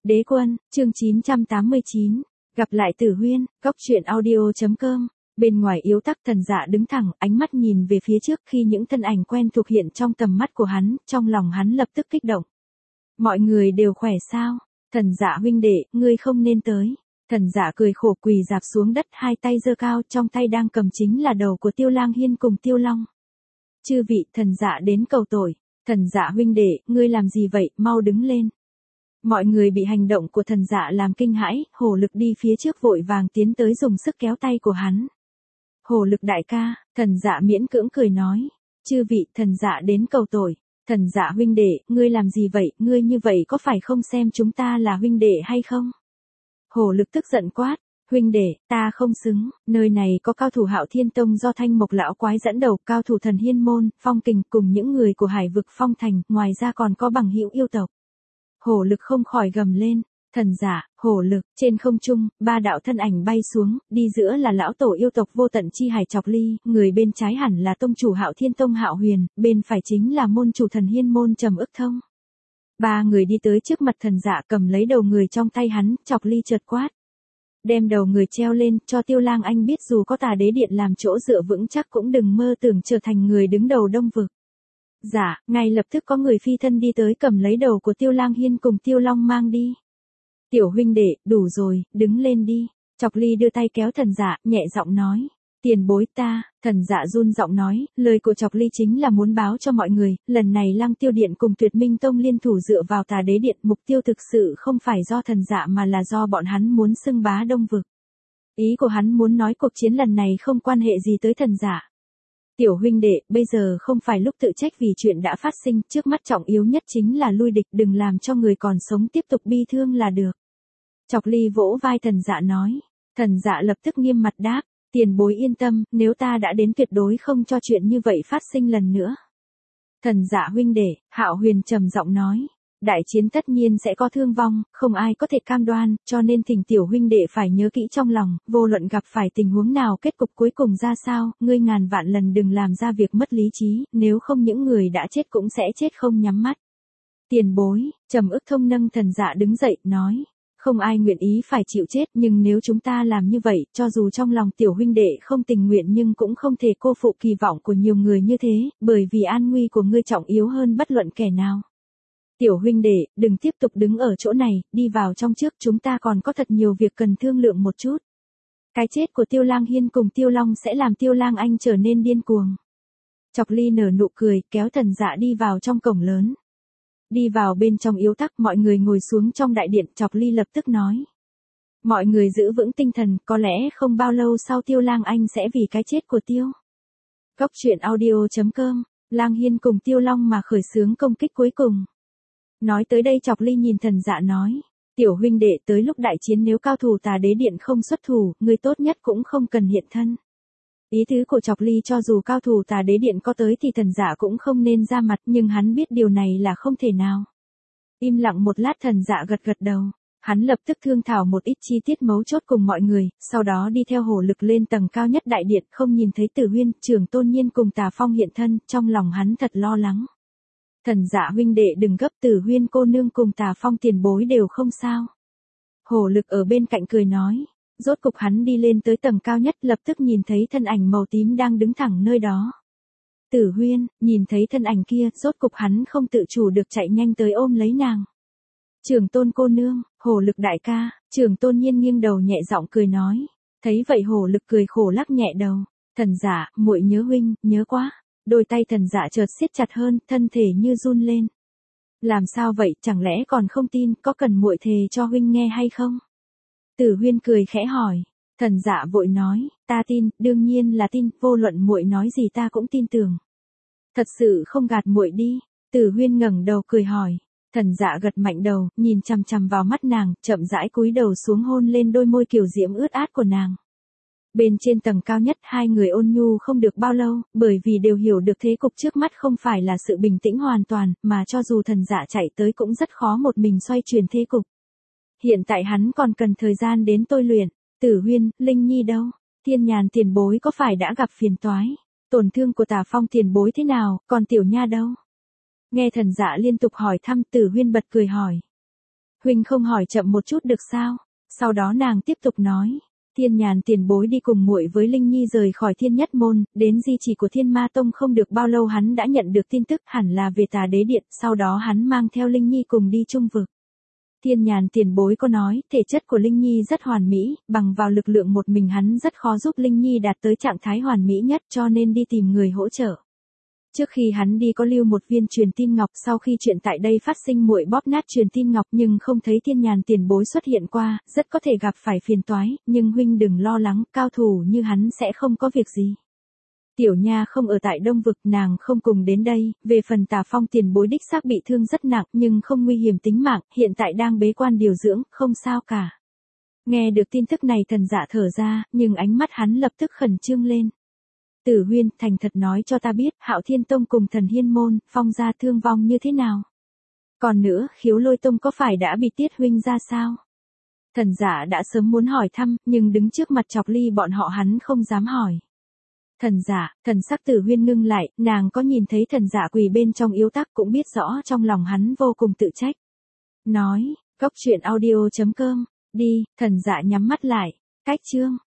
Đế quân, chương 989, gặp lại Tử Huyên, góc truyện audio.com. Bên ngoài yếu tắc Thần Dạ đứng thẳng, ánh mắt nhìn về phía trước khi những thân ảnh quen thuộc hiện trong tầm mắt của hắn, trong lòng hắn lập tức kích động. Mọi người đều khỏe sao? Thần Dạ huynh đệ, ngươi không nên tới. Thần Dạ cười khổ quỳ dạp xuống đất, hai tay giơ cao, trong tay đang cầm chính là đầu của Tiêu Lang Hiên cùng Tiêu Long. Chư vị, Thần Dạ đến cầu tội. Thần Dạ huynh đệ, ngươi làm gì vậy, mau đứng lên. Mọi người bị hành động của Thần Dạ làm kinh hãi, Hổ Lực đi phía trước vội vàng tiến tới dùng sức kéo tay của hắn. Hổ Lực đại ca, Thần Dạ miễn cưỡng cười nói. Chư vị, Thần Dạ đến cầu tội. Thần Dạ huynh đệ, ngươi làm gì vậy, ngươi như vậy có phải không xem chúng ta là huynh đệ hay không? Hổ Lực tức giận quát. Huynh đệ, ta không xứng, nơi này có cao thủ Hạo Thiên Tông do Thanh Mộc lão quái dẫn đầu, cao thủ Thần Hiên môn, Phong Kình cùng những người của Hải vực Phong Thành, ngoài ra còn có bằng hữu yêu tộc. Hổ Lực không khỏi gầm lên. Thần Dạ, Hổ Lực, trên không trung, ba đạo thân ảnh bay xuống, đi giữa là lão tổ yêu tộc Vô Tận Chi Hải Chọc Ly, người bên trái hẳn là tông chủ Hạo Thiên Tông Hạo Huyền, bên phải chính là môn chủ Thần Hiên môn Trầm Ức Thông. Ba người đi tới trước mặt Thần Dạ, cầm lấy đầu người trong tay hắn, Chọc Ly chợt quát. Đem đầu người treo lên, cho Tiêu Lang Anh biết dù có Tà Đế Điện làm chỗ dựa vững chắc cũng đừng mơ tưởng trở thành người đứng đầu Đông vực. Dạ, ngay lập tức có người phi thân đi tới cầm lấy đầu của Tiêu Lang Hiên cùng Tiêu Long mang đi. Tiểu huynh đệ, đủ rồi, đứng lên đi. Chọc Ly đưa tay kéo Thần Dạ, nhẹ giọng nói. Tiền bối ta, Thần Dạ run giọng nói, lời của Chọc Ly chính là muốn báo cho mọi người, lần này Lăng Tiêu Điện cùng Tuyệt Minh Tông liên thủ dựa vào Tà Đế Điện, mục tiêu thực sự không phải do Thần Dạ mà là do bọn hắn muốn xưng bá Đông vực. Ý của hắn muốn nói cuộc chiến lần này không quan hệ gì tới Thần Dạ. Tiểu huynh đệ, bây giờ không phải lúc tự trách vì chuyện đã phát sinh, trước mắt trọng yếu nhất chính là lui địch, đừng làm cho người còn sống tiếp tục bi thương là được. Chọc Ly vỗ vai Thần Dạ nói. Thần Dạ lập tức nghiêm mặt đáp. Tiền bối yên tâm, nếu ta đã đến tuyệt đối không cho chuyện như vậy phát sinh lần nữa. Thần Dạ huynh đệ, Hạo Huyền trầm giọng nói. Đại chiến tất nhiên sẽ có thương vong, không ai có thể cam đoan, cho nên thỉnh tiểu huynh đệ phải nhớ kỹ trong lòng, vô luận gặp phải tình huống nào kết cục cuối cùng ra sao, ngươi ngàn vạn lần đừng làm ra việc mất lý trí, nếu không những người đã chết cũng sẽ chết không nhắm mắt. Tiền bối, Trầm Ức Thông nâng Thần Dạ đứng dậy, nói. Không ai nguyện ý phải chịu chết, nhưng nếu chúng ta làm như vậy, cho dù trong lòng tiểu huynh đệ không tình nguyện nhưng cũng không thể cô phụ kỳ vọng của nhiều người như thế, bởi vì an nguy của ngươi trọng yếu hơn bất luận kẻ nào. Tiểu huynh đệ, đừng tiếp tục đứng ở chỗ này, đi vào trong trước, chúng ta còn có thật nhiều việc cần thương lượng một chút. Cái chết của Tiêu Lang Hiên cùng Tiêu Long sẽ làm Tiêu Lang Anh trở nên điên cuồng. Chọc Ly nở nụ cười, kéo Thần Dạ đi vào trong cổng lớn. Đi vào bên trong yếu tắc, mọi người ngồi xuống trong đại điện, Chọc Ly lập tức nói. Mọi người giữ vững tinh thần, có lẽ không bao lâu sau Tiêu Lang Anh sẽ vì cái chết của Tiêu. Góc truyện audio.com, Lang Hiên cùng Tiêu Long mà khởi xướng công kích cuối cùng. Nói tới đây Chọc Ly nhìn Thần Dạ nói. Tiểu huynh đệ, tới lúc đại chiến nếu cao thủ Tà Đế Điện không xuất thủ, người tốt nhất cũng không cần hiện thân. Ý tứ của Chọc Ly cho dù cao thủ Tà Đế Điện có tới thì Thần Dạ cũng không nên ra mặt, nhưng hắn biết điều này là không thể nào. Im lặng một lát Thần Dạ gật gật đầu. Hắn lập tức thương thảo một ít chi tiết mấu chốt cùng mọi người, sau đó đi theo Hổ Lực lên tầng cao nhất đại điện, không nhìn thấy Tử Huyên, Trưởng Tôn Nhiên cùng Tà Phong hiện thân, trong lòng hắn thật lo lắng. Thần Dạ huynh đệ đừng gấp, Tử Huyên cô nương cùng Tà Phong tiền bối đều không sao. Hổ Lực ở bên cạnh cười nói. Rốt cục hắn đi lên tới tầng cao nhất, lập tức nhìn thấy thân ảnh màu tím đang đứng thẳng nơi đó. Tử Huyên, nhìn thấy thân ảnh kia, rốt cục hắn không tự chủ được chạy nhanh tới ôm lấy nàng. Trưởng Tôn cô nương, Hổ Lực đại ca, Trưởng Tôn Nhiên nghiêng đầu nhẹ giọng cười nói. Thấy vậy Hổ Lực cười khổ lắc nhẹ đầu. Thần Dạ, muội nhớ huynh, nhớ quá. Đôi tay Thần Dạ chợt siết chặt hơn, thân thể như run lên. Làm sao vậy, chẳng lẽ còn không tin, có cần muội thề cho huynh nghe hay không? Tử Huyên cười khẽ hỏi. Thần Dạ vội nói, ta tin, đương nhiên là tin, vô luận muội nói gì ta cũng tin tưởng. Thật sự không gạt muội đi. Tử Huyên ngẩng đầu cười hỏi. Thần Dạ gật mạnh đầu, nhìn chằm chằm vào mắt nàng, chậm rãi cúi đầu xuống hôn lên đôi môi kiều diễm ướt át của nàng. Bên trên tầng cao nhất hai người ôn nhu không được bao lâu, bởi vì đều hiểu được thế cục trước mắt không phải là sự bình tĩnh hoàn toàn, mà cho dù Thần Dạ chạy tới cũng rất khó một mình xoay chuyển thế cục. Hiện tại hắn còn cần thời gian đến tôi luyện. Tử Huyên, Linh Nhi đâu? Thiên Nhàn tiền bối có phải đã gặp phiền toái? Tổn thương của Tà Phong tiền bối thế nào, còn Tiểu Nha đâu? Nghe Thần Dạ liên tục hỏi thăm, Tử Huyên bật cười hỏi. Huynh không hỏi chậm một chút được sao? Sau đó nàng tiếp tục nói. Thiên Nhàn tiền bối đi cùng muội với Linh Nhi rời khỏi Thiên Nhất Môn, đến di chỉ của Thiên Ma Tông không được bao lâu hắn đã nhận được tin tức hẳn là về Tà Đế Điện, sau đó hắn mang theo Linh Nhi cùng đi trung vực. Thiên Nhàn tiền bối có nói, thể chất của Linh Nhi rất hoàn mỹ, bằng vào lực lượng một mình hắn rất khó giúp Linh Nhi đạt tới trạng thái hoàn mỹ nhất cho nên đi tìm người hỗ trợ. Trước khi hắn đi có lưu một viên truyền tin ngọc, sau khi chuyện tại đây phát sinh muội bóp nát truyền tin ngọc nhưng không thấy Thiên Nhàn tiền bối xuất hiện qua, rất có thể gặp phải phiền toái, nhưng huynh đừng lo lắng, cao thủ như hắn sẽ không có việc gì. Tiểu Nha không ở tại Đông Vực, nàng không cùng đến đây, về phần Tà Phong tiền bối đích xác bị thương rất nặng nhưng không nguy hiểm tính mạng, hiện tại đang bế quan điều dưỡng, không sao cả. Nghe được tin tức này Thần Dạ thở ra, nhưng ánh mắt hắn lập tức khẩn trương lên. Tử Huyên, thành thật nói cho ta biết, Hạo Thiên Tông cùng Thần Hiên Môn, Phong gia thương vong như thế nào? Còn nữa, Khiếu Lôi Tông có phải đã bị Tiết huynh ra sao? Thần Dạ đã sớm muốn hỏi thăm, nhưng đứng trước mặt Chọc Ly bọn họ hắn không dám hỏi. Thần Dạ, thần sắc Tử Huyên ngưng lại, nàng có nhìn thấy Thần Dạ quỳ bên trong yếu tắc cũng biết rõ trong lòng hắn vô cùng tự trách. Nói, góc truyện audio.com, đi, Thần Dạ nhắm mắt lại, cách chương.